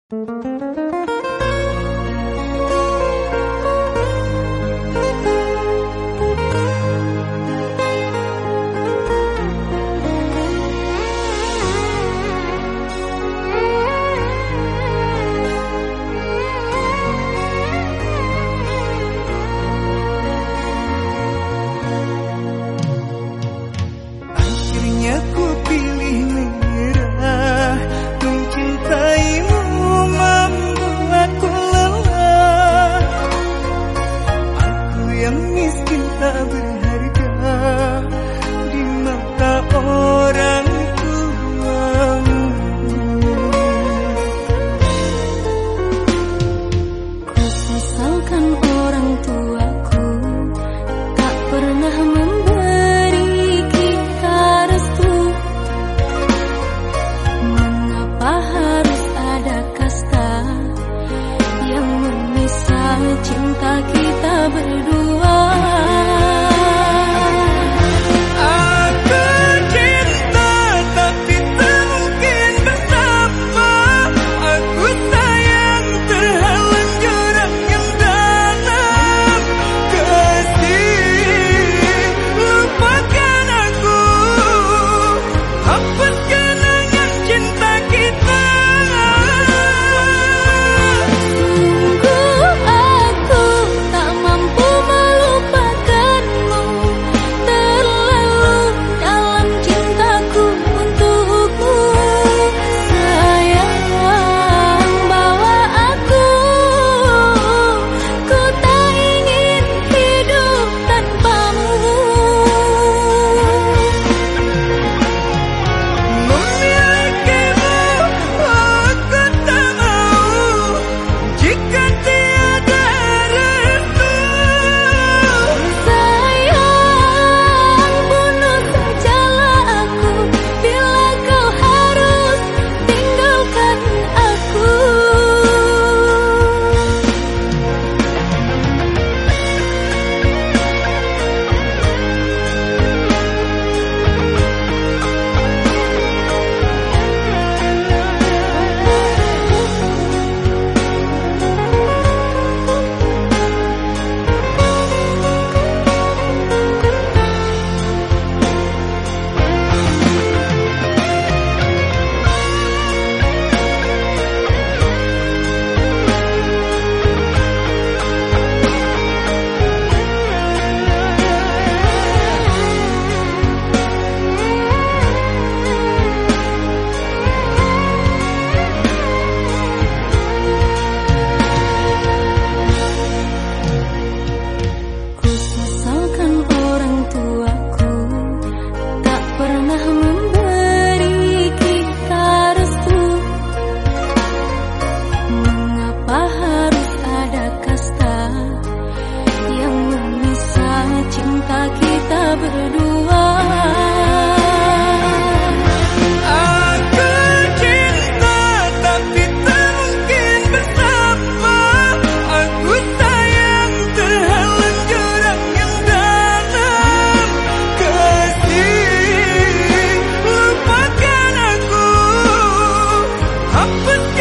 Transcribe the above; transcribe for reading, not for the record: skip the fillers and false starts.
Akhirnya ku pilih menyerah, mencintaimu membuatku lelah. Aku yang miskin tak berharga di mata orang tuamu. Ku sesalkan orang tuaku tak pernah memberi kita restu. Mengapa harus ada kasta yang memisah cinta kita berdua? Aku cinta tapi tak mungkin bersama. Aku sayang terhalang jurang yang dalam. Kasih, lupakan aku, hapus kenangan cinta kita. Sungguh aku tak mampu melupakanmu, terlalu dalam cintaku untukmu. Sayang, bawa aku, ku tak ingin hidup tanpamu. Memilikimu aku tak mau jika tiada restu. Sayang, bunuh sajalah aku bila kau harus tinggalkan aku. Ku sesalkan orang tuaku tak pernah memberi kita restu. Mengapa harus ada kasta yang memisah cinta kita berdua? Aku cinta tapi tak mungkin bersama. Aku sayang terhalang jurang yang dalam. Kasih, lupakan aku, hapus